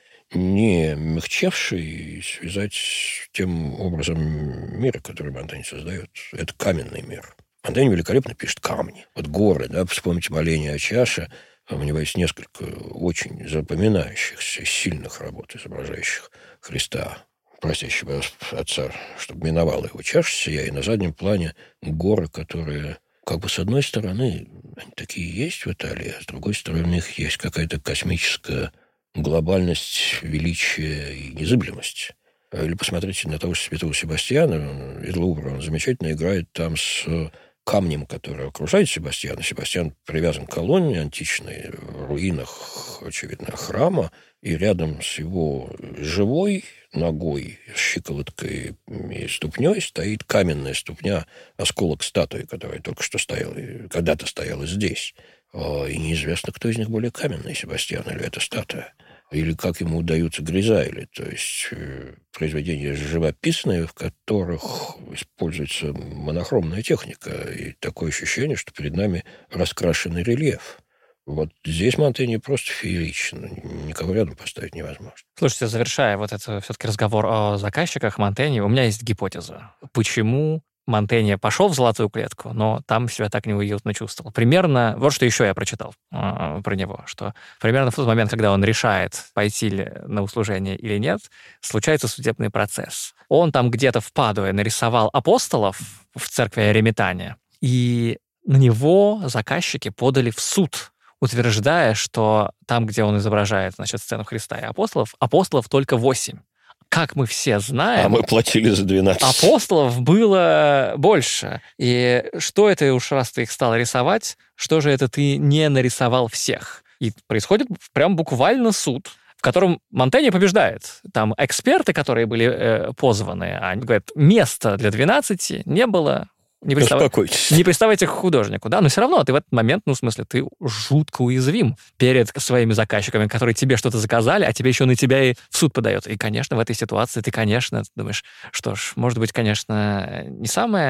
не мягчевший, связать с тем образом мира, который Монтень создает. Это каменный мир. Монтень великолепно пишет камни. Вот горы, да, вспомните моление о чаше. У него есть несколько очень запоминающихся, сильных работ, изображающих Христа, просящего Отца, чтобы миновала его чаша сия, и на заднем плане горы, которые, как бы с одной стороны, они такие есть в Италии, а с другой стороны, у них есть какая-то космическая глобальность, величие и незыблемость. Или посмотрите на того же святого Себастьяна из Лувра. Он замечательно играет там с камнем, который окружает Себастьяна. Себастьян привязан к колонне античной в руинах, очевидно, храма, и рядом с его живой ногой, щиколоткой и ступней стоит каменная ступня, осколок статуи, которая только что стояла, когда-то стояла здесь. И неизвестно, кто из них более каменный, Себастьян или эта статуя. Или как ему удаются гризайли, то есть произведения живописные, в которых используется монохромная техника. И такое ощущение, что перед нами раскрашенный рельеф. Вот здесь Монтень просто феерично. Никого рядом поставить невозможно. Слушайте, завершая вот этот все-таки разговор о заказчиках Монтэня, у меня есть гипотеза. Почему Монтень пошел в золотую клетку, но там себя так неуютно чувствовал? Примерно, вот что еще я прочитал про него, что примерно в тот момент, когда он решает, пойти ли на услужение или нет, случается судебный процесс. Он там где-то в Падуе нарисовал апостолов в церкви Эремитания, и на него заказчики подали в суд, утверждая, что там, где он изображает, значит, сцену Христа и апостолов только 8. Как мы все знаем... А мы платили за 12. Апостолов было больше. И что это уж раз ты их стал рисовать, что же это ты не нарисовал всех? И происходит прям буквально суд, в котором Монтень побеждает. Там эксперты, которые были позваны, они говорят, места для 12 не было. Не представайте к художнику, да, но все равно ты в этот момент, ну, в смысле, ты жутко уязвим перед своими заказчиками, которые тебе что-то заказали, а тебе еще на тебя и в суд подают. И, конечно, в этой ситуации ты, конечно, думаешь, что ж, может быть, конечно, не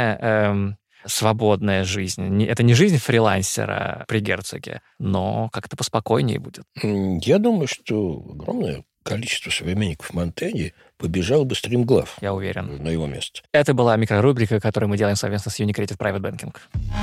самая свободная жизнь, это не жизнь фрилансера при герцоге, но как-то поспокойнее будет. Я думаю, что огромное количество современников Монтенья побежал бы стримглав. Я уверен. На его место. Это была микрорубрика, которую мы делаем совместно с UniCredit Private Banking.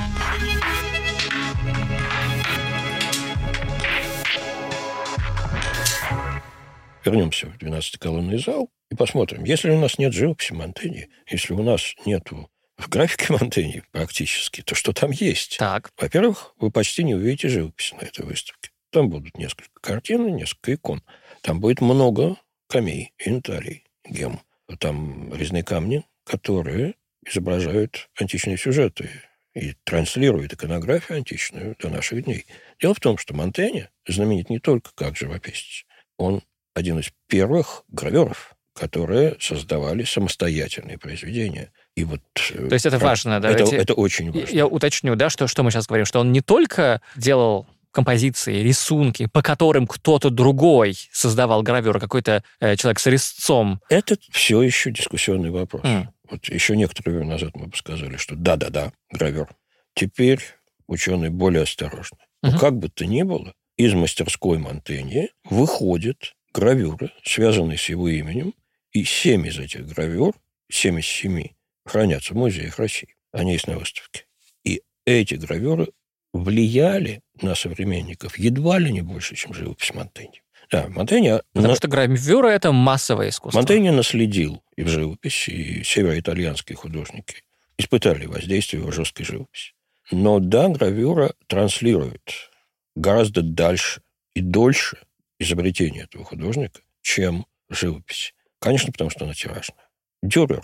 Вернемся в 12-колонный зал и посмотрим. Если у нас нет живописи Монтенья, если у нас нету в графике Монтенья практически, то что там есть? Так. Во-первых, вы почти не увидите живописи на этой выставке. Там будут несколько картин, несколько икон. Там будет много камей, инвентарей, гем. Там резные камни, которые изображают античные сюжеты и транслируют иконографию античную до наших дней. Дело в том, что Монтень знаменит не только как живописец. Он один из первых граверов, которые создавали самостоятельные произведения. И вот, то есть это важно, да? Это очень важно. Я уточню, да, что мы сейчас говорим, что он не только делал композиции, рисунки, по которым кто-то другой создавал гравюры, какой-то человек с резцом. Это все еще дискуссионный вопрос. Вот еще некоторое время назад мы бы сказали, что да-да-да, гравюр. Теперь ученые более осторожны. Но как бы то ни было, из мастерской Монтенья выходят гравюры, связанные с его именем, И 7 из этих гравюр, 7 из 7, хранятся в музеях России. Они есть на выставке. И эти гравюры влияли на современников едва ли не больше, чем живопись Монтэни. Да, Монтэни... Потому что гравюра – это массовое искусство. Монтэни наследил и в живописи, и североитальянские художники испытали воздействие его жесткой живописи. Но да, гравюра транслирует гораздо дальше и дольше изобретение этого художника, чем живопись. Конечно, потому что она тиражная. Дюрер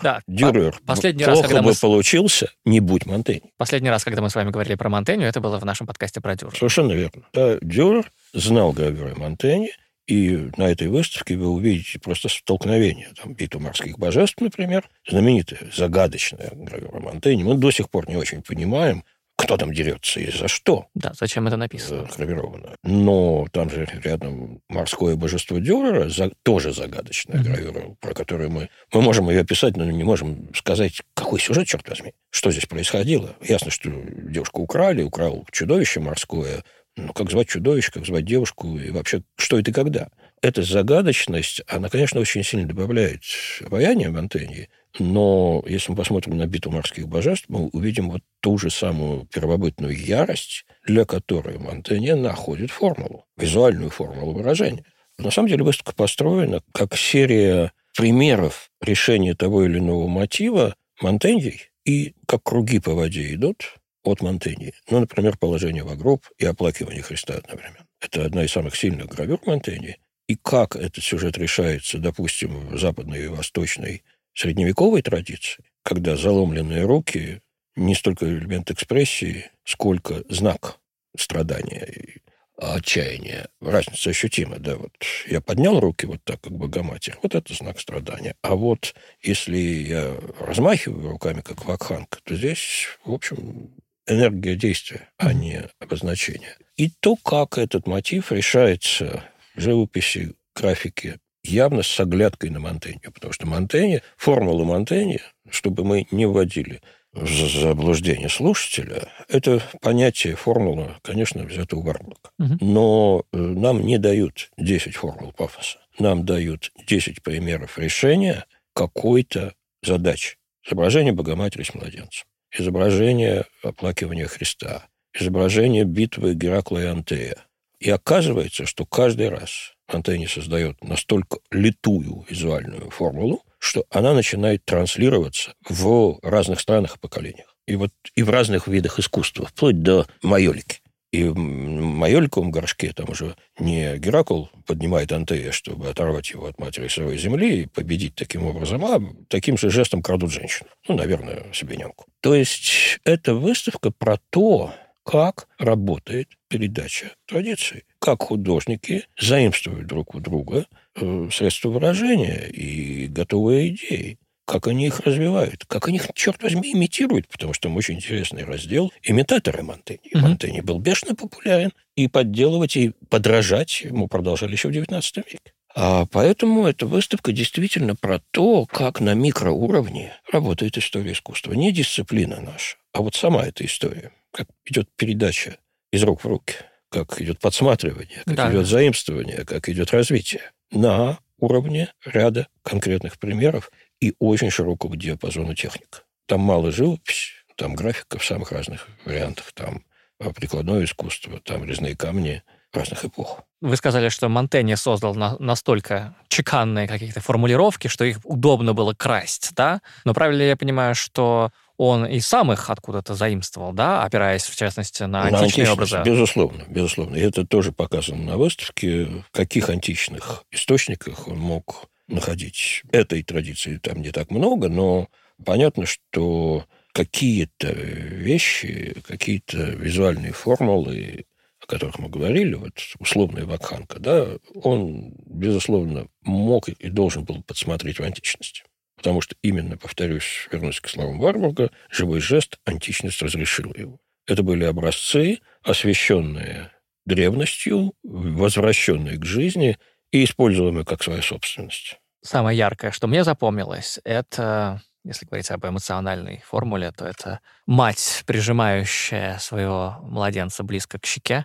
плохо бы получился, не будь Монтэни. Последний раз, когда мы с вами говорили про Монтэни, это было в нашем подкасте про Дюрера. Совершенно верно. Да, Дюрер знал гравюры Монтэни, и на этой выставке вы увидите просто столкновение. Там «Битва морских божеств», например, знаменитая, загадочная гравюра Монтэни. Мы до сих пор не очень понимаем, кто там дерется и за что. Да, зачем это написано. Гравировано. Но там же рядом «Морское божество» Дюрера, тоже загадочная гравюра, про которую мы можем ее описать, но не можем сказать, какой сюжет, черт возьми, что здесь происходило. Ясно, что девушку украл чудовище морское. Ну, как звать чудовище, как звать девушку, и вообще, что это и когда. Эта загадочность, она, конечно, очень сильно добавляет обаяния Монтэни, но если мы посмотрим на «Битву морских божеств», мы увидим вот ту же самую первобытную ярость, для которой Монтэни находит формулу, визуальную формулу выражения. На самом деле выставка построена как серия примеров решения того или иного мотива Монтэни, и как круги по воде идут от Монтэни. Ну, например, «Положение во гроб» и «Оплакивание Христа» одновременно. Это одна из самых сильных гравюр Монтэни. И как этот сюжет решается, допустим, в западной и восточной средневековой традиции, когда заломленные руки не столько элемент экспрессии, сколько знак страдания и отчаяния. Разница ощутима, да. Вот я поднял руки вот так, как Богоматерь, вот это знак страдания. А вот если я размахиваю руками, как вакханка, то здесь, в общем, энергия действия, а не обозначение. И то, как этот мотив решается в живописи, графике, явно с оглядкой на Монтэни, потому что формула Монтэни, чтобы мы не вводили в заблуждение слушателя, это понятие, формула, конечно, взято у Варбурга. Но нам не дают 10 формул пафоса. Нам дают 10 примеров решения какой-то задачи. Изображение Богоматери с младенцем, изображение оплакивания Христа, изображение битвы Геракла и Антея. И оказывается, что каждый раз Монтэни создает настолько литую визуальную формулу, что она начинает транслироваться в разных странах и поколениях. И в разных видах искусства, вплоть до майолики. И в майоликовом горшке там уже не Геракл поднимает Антея, чтобы оторвать его от матери сырой земли и победить таким образом, а таким же жестом крадут женщину. Ну, наверное, себенянку. То есть эта выставка про то, как работает передача традиций, как художники заимствуют друг у друга средства выражения и готовые идеи, как они их развивают, как они их, черт возьми, имитируют, потому что там очень интересный раздел «Имитаторы Монтэни». Монтэни был бешено популярен, и подделывать, и подражать ему продолжали еще в XIX веке. А поэтому эта выставка действительно про то, как на микроуровне работает история искусства. Не дисциплина наша, а вот сама эта история. Как идет передача из рук в руки, как идет подсматривание, как идет заимствование, как идет развитие на уровне ряда конкретных примеров и очень широкого диапазона техник. Там мало живописи, там графика в самых разных вариантах, там прикладное искусство, там резные камни разных эпох. Вы сказали, что Монтэни создал настолько чеканные какие-то формулировки, что их удобно было красть, да? Но правильно ли я понимаю, что он и сам их откуда-то заимствовал, да, опираясь, в частности, на античные образы? Безусловно. И это тоже показано на выставке, в каких античных источниках он мог находить. Этой традиции там не так много, но понятно, что какие-то вещи, какие-то визуальные формулы, о которых мы говорили, вот условная вакханка, да, он, безусловно, мог и должен был подсмотреть в античности. Потому что именно, повторюсь, вернусь к словам Варбурга, живой жест, античность разрешила его. Это были образцы, освященные древностью, возвращенные к жизни и используемые как своя собственность. Самое яркое, что мне запомнилось, это, если говорить об эмоциональной формуле, то это мать, прижимающая своего младенца близко к щеке. Да.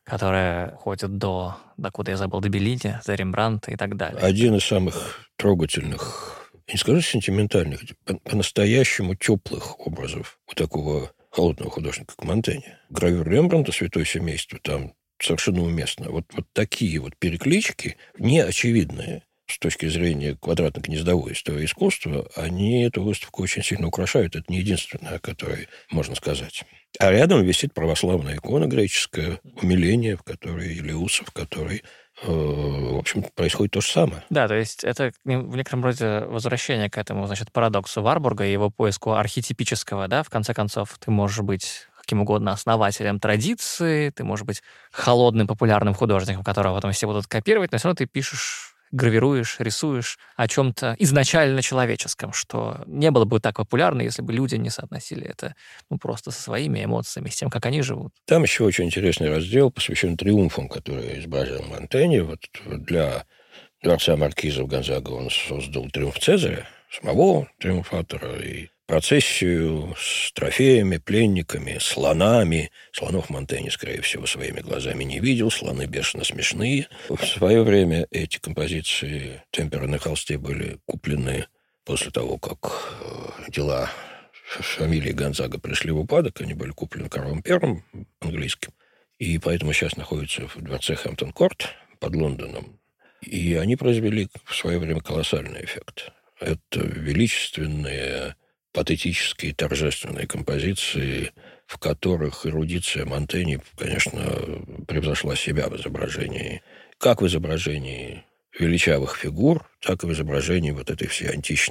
которая ходит до куда я забыл, до Беллини, до Рембрандта и так далее. Один из самых трогательных, не скажу сентиментальных, по-настоящему теплых образов у такого холодного художника, как Монтенья. Гравюра Рембрандта «Святое семейство» там совершенно уместно. Вот такие вот переклички, неочевидные с точки зрения квадратно-гнездовой истории искусства, они эту выставку очень сильно украшают. Это не единственное, о которой можно сказать. А рядом висит православная икона греческая, умиление, в которой Илеуса, в которой, в общем, происходит то же самое. Да, то есть это в некотором роде возвращение к этому, значит, парадоксу Варбурга и его поиску архетипического, да, в конце концов, ты можешь быть каким угодно основателем традиции, ты можешь быть холодным популярным художником, которого потом все будут копировать, но все равно ты пишешь, гравируешь, рисуешь о чем-то изначально человеческом, что не было бы так популярно, если бы люди не соотносили это просто со своими эмоциями, с тем, как они живут. Там еще очень интересный раздел, посвящен триумфам, которые изобразил Монтенья. Вот для дворца маркизов Гонзага он создал триумф Цезаря, самого триумфатора, и процессию с трофеями, пленниками, слонами. Слонов Монтенья, скорее всего, своими глазами не видел. Слоны бешено смешные. В свое время эти композиции темпера на холсте были куплены после того, как дела фамилии Гонзага пришли в упадок. Они были куплены Карлом I английским. И поэтому сейчас находятся в дворце Хэмптон-Корт под Лондоном. И они произвели в свое время колоссальный эффект. Это величественные, патетические, торжественные композиции, в которых эрудиция Монтеньи, конечно, превзошла себя в изображении. Как в изображении величавых фигур, так и в изображении вот этой всей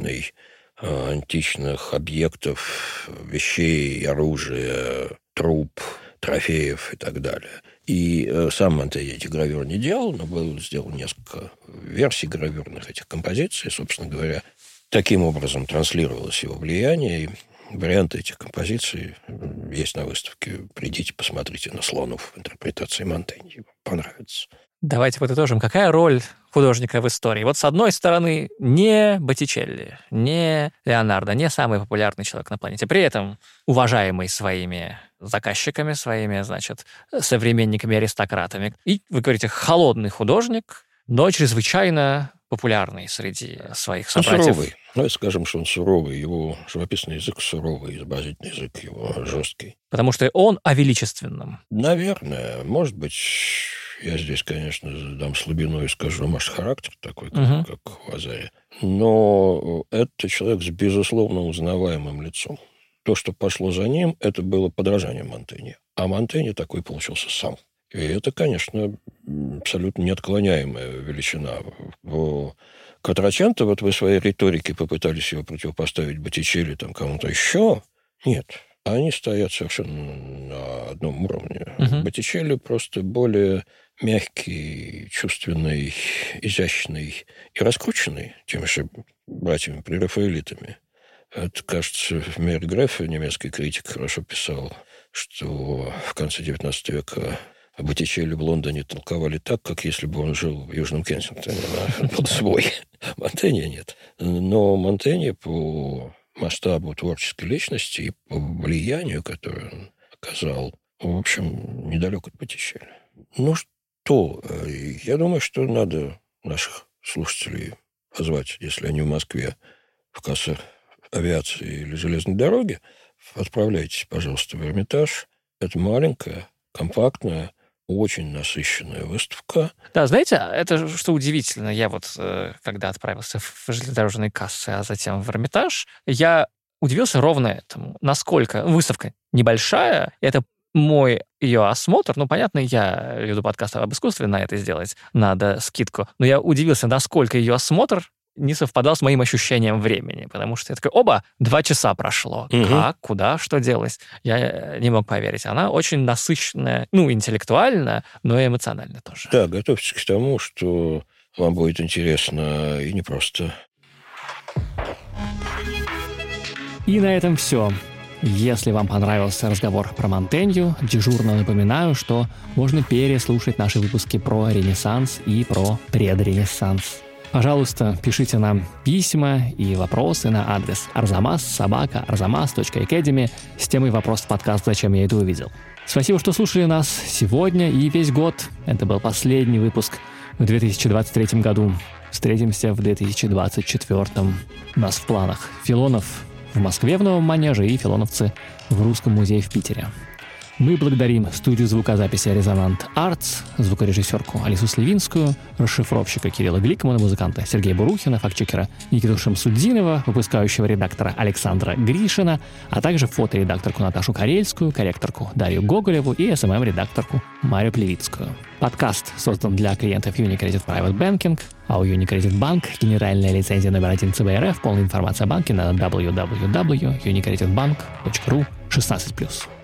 античных объектов, вещей, оружия, труп, трофеев и так далее. И сам Монтенья эти гравюры не делал, но был сделал несколько версий гравюрных этих композиций, собственно говоря. Таким образом транслировалось его влияние, и варианты этих композиций есть на выставке. Придите, посмотрите на слонов в интерпретации Монтеньи. Понравится. Давайте подытожим. Какая роль художника в истории? Вот с одной стороны, не Боттичелли, не Леонардо, не самый популярный человек на планете. При этом уважаемый своими заказчиками, своими, значит, современниками-аристократами. И, вы говорите, холодный художник, но чрезвычайно популярный среди своих собратьев. Он суровый. Давай скажем, что он суровый. Его живописный язык суровый, изобразительный язык его жесткий. Потому что он о величественном. Наверное. Может быть, я здесь, конечно, дам слабину и скажу, может, характер такой, как у Вазари. Но это человек с безусловно узнаваемым лицом. То, что пошло за ним, это было подражанием Монтеньи. А Монтенья такой получился сам. И это, конечно, абсолютно неотклоняемая величина. Кватраченто, вот вы в своей риторике попытались его противопоставить Боттичелли, там, кому-то еще. Нет. Они стоят совершенно на одном уровне. Боттичелли просто более мягкий, чувственный, изящный и раскрученный теми же братьями-прерафаэлитами. Это, кажется, Мейер Греф, немецкий критик, хорошо писал, что в конце XIX века Боттичелли в Лондоне толковали так, как если бы он жил в Южном Кенсингтоне. Под свой. Монтенья нет. Но Монтенья по масштабу творческой личности и по влиянию, которое он оказал, в общем, недалек от Боттичелли. Ну что, я думаю, что надо наших слушателей позвать, если они в Москве, в кассах авиации или железной дороги. Отправляйтесь, пожалуйста, в Эрмитаж. Это маленькая, компактная, очень насыщенная выставка. Да, знаете, это что удивительно. Я вот, когда отправился в железнодорожные кассы, а затем в Эрмитаж, я удивился ровно этому. Насколько выставка небольшая, это мой ее осмотр, понятно, я веду подкаст об искусстве, на это сделать надо скидку, но я удивился, насколько ее осмотр не совпадал с моим ощущением времени, потому что я такой, 2 часа прошло. Как, куда, что делать? Я не мог поверить. Она очень насыщенная, интеллектуально, но и эмоционально тоже. Да, готовьтесь к тому, что вам будет интересно и непросто. И на этом все. Если вам понравился разговор про Монтенью, дежурно напоминаю, что можно переслушать наши выпуски про Ренессанс и про предренессанс. Пожалуйста, пишите нам письма и вопросы на адрес arzamas@arzamas.academy с темой «Вопрос в подкаст «Зачем я это увидел?». Спасибо, что слушали нас сегодня и весь год. Это был последний выпуск в 2023 году. Встретимся в 2024. У нас в планах Филонов в Москве в Новом Манеже и филоновцы в Русском музее в Питере. Мы благодарим студию звукозаписи «Резонант Артс», звукорежиссерку Алису Сливинскую, расшифровщика Кирилла Гликмана, музыканта Сергея Бурухина, фактчекера Никиту Шамсуддинова, выпускающего редактора Александра Гришина, а также фоторедакторку Наташу Карельскую, корректорку Дарью Гоголеву и СММ-редакторку Марию Плевицкую. Подкаст создан для клиентов UniCredit Private Banking, а у UniCredit Bank генеральная лицензия номер 1 ЦБРФ. Полная информация о банке на www.unicreditbank.ru 16+.